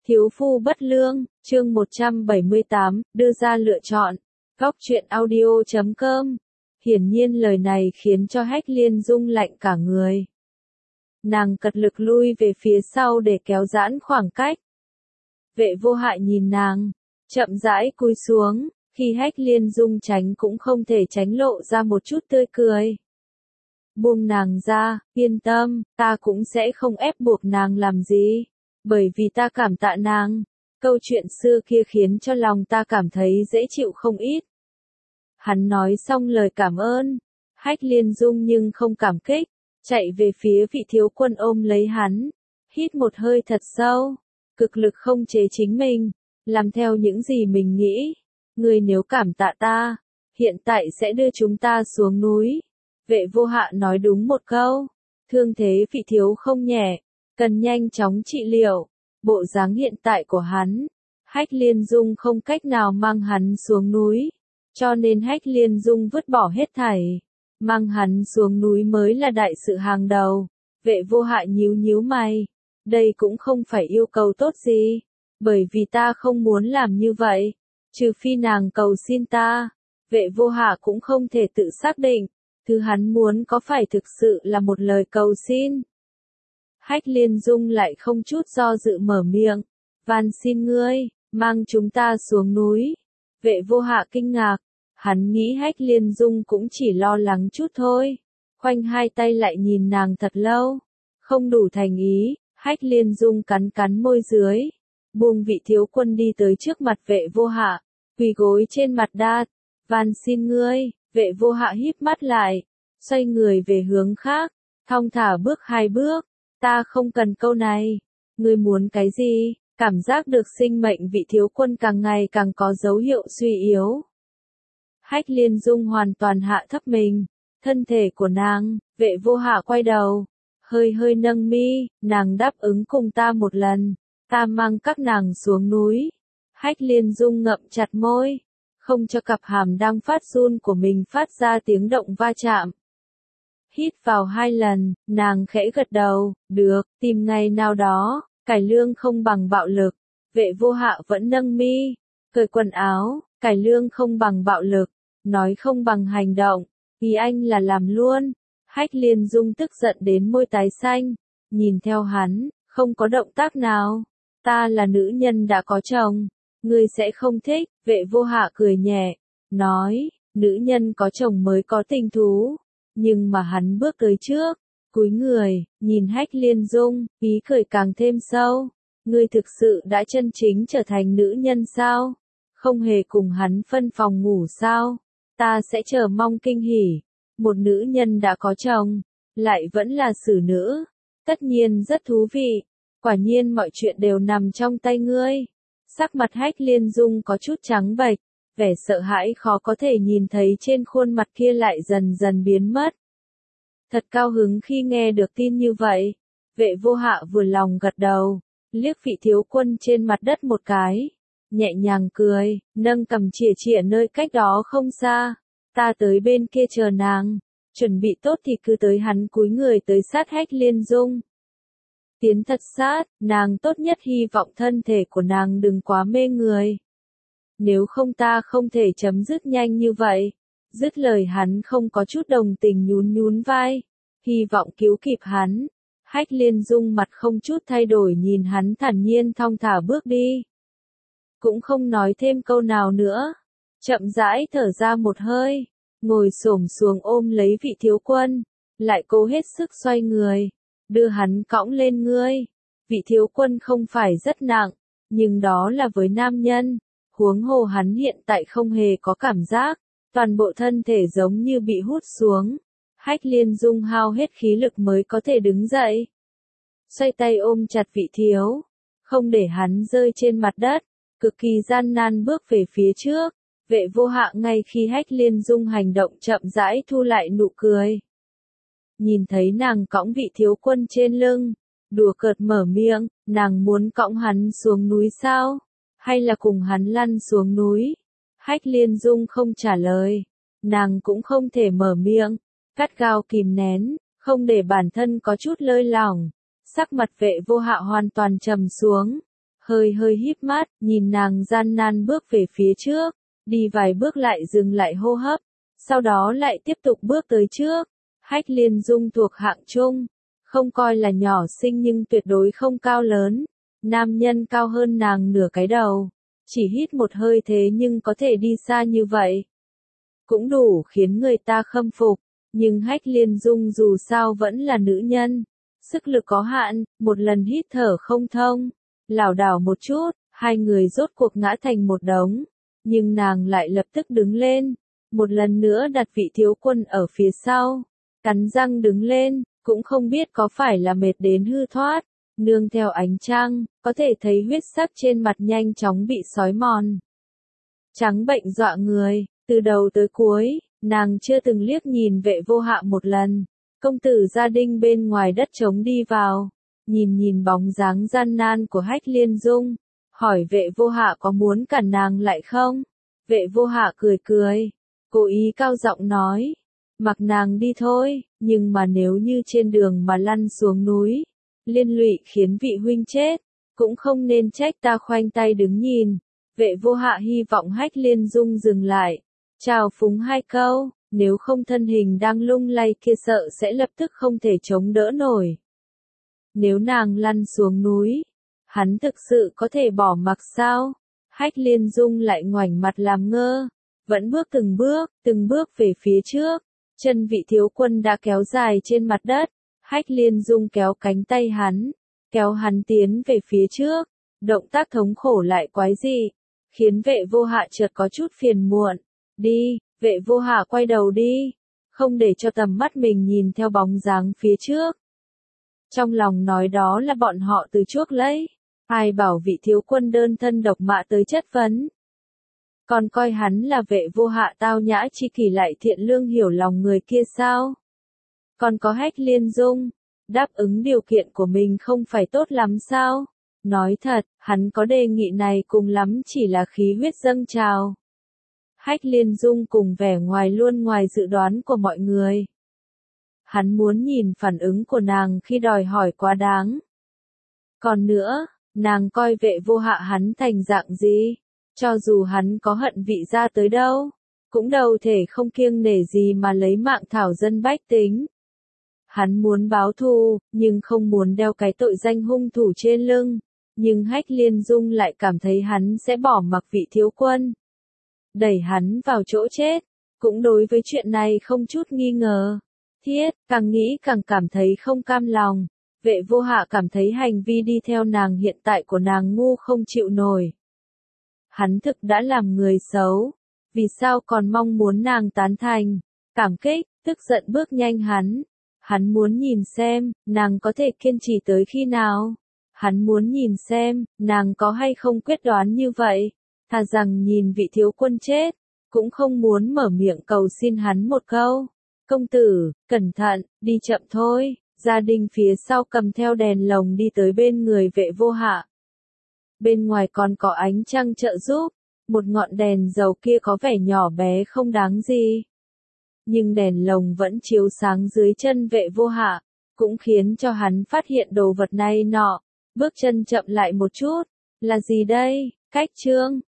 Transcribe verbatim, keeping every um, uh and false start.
Thiếu phu bất lương, chương một trăm bảy mươi tám, đưa ra lựa chọn. Góc truyện audio chấm com. Hiển nhiên lời này khiến cho Hách Liên Dung lạnh cả người. Nàng cật lực lui về phía sau để kéo giãn khoảng cách. Vệ Vô Hại nhìn nàng, chậm rãi cúi xuống, khi Hách Liên Dung tránh cũng không thể tránh lộ ra một chút tươi cười. Buông nàng ra, yên tâm, ta cũng sẽ không ép buộc nàng làm gì. Bởi vì ta cảm tạ nàng, câu chuyện xưa kia khiến cho lòng ta cảm thấy dễ chịu không ít. Hắn nói xong lời cảm ơn, Hách Liên Dung nhưng không cảm kích, chạy về phía vị thiếu quân ôm lấy hắn, hít một hơi thật sâu, cực lực không chế chính mình, làm theo những gì mình nghĩ. Ngươi nếu cảm tạ ta, hiện tại sẽ đưa chúng ta xuống núi. Vệ Vô Hạ nói đúng một câu, thương thế vị thiếu không nhẹ, cần nhanh chóng trị liệu. Bộ dáng hiện tại của hắn, Hách Liên Dung không cách nào mang hắn xuống núi, cho nên Hách Liên Dung vứt bỏ hết thảy, mang hắn xuống núi mới là đại sự hàng đầu. Vệ Vô Hạ nhíu nhíu mày, đây cũng không phải yêu cầu tốt gì, bởi vì ta không muốn làm như vậy, trừ phi nàng cầu xin ta. Vệ Vô Hạ cũng không thể tự xác định, thứ hắn muốn có phải thực sự là một lời cầu xin. Hách Liên Dung lại không chút do dự mở miệng, van xin ngươi, mang chúng ta xuống núi. Vệ Vô Hạ kinh ngạc, hắn nghĩ Hách Liên Dung cũng chỉ lo lắng chút thôi, khoanh hai tay lại nhìn nàng thật lâu, không đủ thành ý. Hách Liên Dung cắn cắn môi dưới, buông vị thiếu quân đi tới trước mặt Vệ Vô Hạ, quỳ gối trên mặt đất, van xin ngươi. Vệ Vô Hạ híp mắt lại, xoay người về hướng khác, thong thả bước hai bước. Ta không cần câu này. Ngươi muốn cái gì? Cảm giác được sinh mệnh vị thiếu quân càng ngày càng có dấu hiệu suy yếu. Hách Liên Dung hoàn toàn hạ thấp mình, thân thể của nàng. Vệ Vô Hạ quay đầu, hơi hơi nâng mi, nàng đáp ứng cùng ta một lần, ta mang các nàng xuống núi. Hách Liên Dung ngậm chặt môi, không cho cặp hàm đang phát run của mình phát ra tiếng động va chạm. Hít vào hai lần, nàng khẽ gật đầu, được, tìm ngày nào đó, cải lương không bằng bạo lực. Vệ Vô Hạ vẫn nâng mi, cởi quần áo, cải lương không bằng bạo lực, nói không bằng hành động, ý anh là làm luôn. Hách Liên Dung tức giận đến môi tái xanh, nhìn theo hắn, không có động tác nào. Ta là nữ nhân đã có chồng, ngươi sẽ không thích. Vệ Vô Hạ cười nhẹ, nói, nữ nhân có chồng mới có tình thú. Nhưng mà hắn bước tới trước, cúi người, nhìn Hách Liên Dung, ý cười càng thêm sâu. Ngươi thực sự đã chân chính trở thành nữ nhân sao? Không hề cùng hắn phân phòng ngủ sao? Ta sẽ chờ mong kinh hỉ. Một nữ nhân đã có chồng, lại vẫn là xử nữ. Tất nhiên rất thú vị. Quả nhiên mọi chuyện đều nằm trong tay ngươi. Sắc mặt Hách Liên Dung có chút trắng bệch. Vẻ sợ hãi khó có thể nhìn thấy trên khuôn mặt kia lại dần dần biến mất. Thật cao hứng khi nghe được tin như vậy. Vệ Vô Hạ vừa lòng gật đầu, liếc vị thiếu quân trên mặt đất một cái, nhẹ nhàng cười, nâng cằm chỉa chỉa nơi cách đó không xa. Ta tới bên kia chờ nàng, chuẩn bị tốt thì cứ tới. Hắn cúi người tới sát Hách Liên Dung. Tiến thật sát, nàng tốt nhất hy vọng thân thể của nàng đừng quá mê người. Nếu không ta không thể chấm dứt nhanh như vậy. Dứt lời hắn không có chút đồng tình nhún nhún vai, hy vọng cứu kịp hắn. Hách Liên Dung mặt không chút thay đổi nhìn hắn thản nhiên thong thả bước đi. Cũng không nói thêm câu nào nữa, chậm rãi thở ra một hơi, ngồi xổm xuống ôm lấy vị thiếu quân, lại cố hết sức xoay người, đưa hắn cõng lên ngươi. Vị thiếu quân không phải rất nặng, nhưng đó là với nam nhân. Huống hồ hắn hiện tại không hề có cảm giác, toàn bộ thân thể giống như bị hút xuống. Hách Liên Dung hao hết khí lực mới có thể đứng dậy. Xoay tay ôm chặt vị thiếu, không để hắn rơi trên mặt đất, cực kỳ gian nan bước về phía trước. Vệ Vô Hạ ngay khi Hách Liên Dung hành động chậm rãi thu lại nụ cười. Nhìn thấy nàng cõng vị thiếu quân trên lưng, đùa cợt mở miệng, nàng muốn cõng hắn xuống núi sao? Hay là cùng hắn lăn xuống núi? Hách Liên Dung không trả lời, nàng cũng không thể mở miệng, cắt gao kìm nén, không để bản thân có chút lơi lỏng. Sắc mặt Vệ Vô Hạ hoàn toàn trầm xuống, hơi hơi híp mắt, nhìn nàng gian nan bước về phía trước, đi vài bước lại dừng lại hô hấp, sau đó lại tiếp tục bước tới trước. Hách Liên Dung thuộc hạng trung, không coi là nhỏ xinh nhưng tuyệt đối không cao lớn, nam nhân cao hơn nàng nửa cái đầu, chỉ hít một hơi thế nhưng có thể đi xa như vậy, cũng đủ khiến người ta khâm phục, nhưng Hách Liên Dung dù sao vẫn là nữ nhân, sức lực có hạn, một lần hít thở không thông, lảo đảo một chút, hai người rốt cuộc ngã thành một đống, nhưng nàng lại lập tức đứng lên, một lần nữa đặt vị thiếu quân ở phía sau, cắn răng đứng lên, cũng không biết có phải là mệt đến hư thoát, nương theo ánh trăng, có thể thấy huyết sắc trên mặt nhanh chóng bị xói mòn. Trắng bệnh dọa người, từ đầu tới cuối, nàng chưa từng liếc nhìn Vệ Vô Hạ một lần. Công tử gia đình bên ngoài đất trống đi vào, nhìn nhìn bóng dáng gian nan của Hách Liên Dung, hỏi Vệ Vô Hạ có muốn cản nàng lại không? Vệ Vô Hạ cười cười, cố ý cao giọng nói, mặc nàng đi thôi, nhưng mà nếu như trên đường mà lăn xuống núi, liên lụy khiến vị huynh chết, cũng không nên trách ta khoanh tay đứng nhìn. Vệ Vô Hạ hy vọng Hách Liên Dung dừng lại, chào phúng hai câu, nếu không thân hình đang lung lay kia sợ sẽ lập tức không thể chống đỡ nổi. Nếu nàng lăn xuống núi, hắn thực sự có thể bỏ mặc sao? Hách Liên Dung lại ngoảnh mặt làm ngơ, vẫn bước từng bước, từng bước về phía trước, chân vị thiếu quân đã kéo dài trên mặt đất, Hách Liên Dung kéo cánh tay hắn, kéo hắn tiến về phía trước, động tác thống khổ lại quái dị, khiến Vệ Vô Hạ chợt có chút phiền muộn. Đi, Vệ Vô Hạ quay đầu đi, không để cho tầm mắt mình nhìn theo bóng dáng phía trước. Trong lòng nói đó là bọn họ từ chuốc lấy, ai bảo vị thiếu quân đơn thân độc mã tới chất vấn. Còn coi hắn là Vệ Vô Hạ tao nhã chi kỷ lại thiện lương hiểu lòng người kia sao? Còn có Hách Liên Dung, đáp ứng điều kiện của mình không phải tốt lắm sao? Nói thật, hắn có đề nghị này cùng lắm chỉ là khí huyết dâng trào. Hách Liên Dung cùng vẻ ngoài luôn ngoài dự đoán của mọi người. Hắn muốn nhìn phản ứng của nàng khi đòi hỏi quá đáng. Còn nữa, nàng coi Vệ Vô Hạ hắn thành dạng gì? Cho dù hắn có hận vị gia tới đâu, cũng đâu thể không kiêng nể gì mà lấy mạng thảo dân bách tính. Hắn muốn báo thù, nhưng không muốn đeo cái tội danh hung thủ trên lưng. Nhưng Hách Liên Dung lại cảm thấy hắn sẽ bỏ mặc vị thiếu quân, đẩy hắn vào chỗ chết, cũng đối với chuyện này không chút nghi ngờ. Thiết, càng nghĩ càng cảm thấy không cam lòng, Vệ Vô Hạ cảm thấy hành vi đi theo nàng hiện tại của nàng ngu không chịu nổi. Hắn thực đã làm người xấu, vì sao còn mong muốn nàng tán thành, cảm kích, tức giận bước nhanh hắn. Hắn muốn nhìn xem, nàng có thể kiên trì tới khi nào. Hắn muốn nhìn xem, nàng có hay không quyết đoán như vậy. Thà rằng nhìn vị thiếu quân chết, cũng không muốn mở miệng cầu xin hắn một câu. Công tử, cẩn thận, đi chậm thôi. Gia đình phía sau cầm theo đèn lồng đi tới bên người Vệ Vô Hạ. Bên ngoài còn có ánh trăng trợ giúp, một ngọn đèn dầu kia có vẻ nhỏ bé không đáng gì. Nhưng đèn lồng vẫn chiếu sáng dưới chân Vệ Vô Hạ, cũng khiến cho hắn phát hiện đồ vật này nọ. Bước chân chậm lại một chút, là gì đây? Cách chương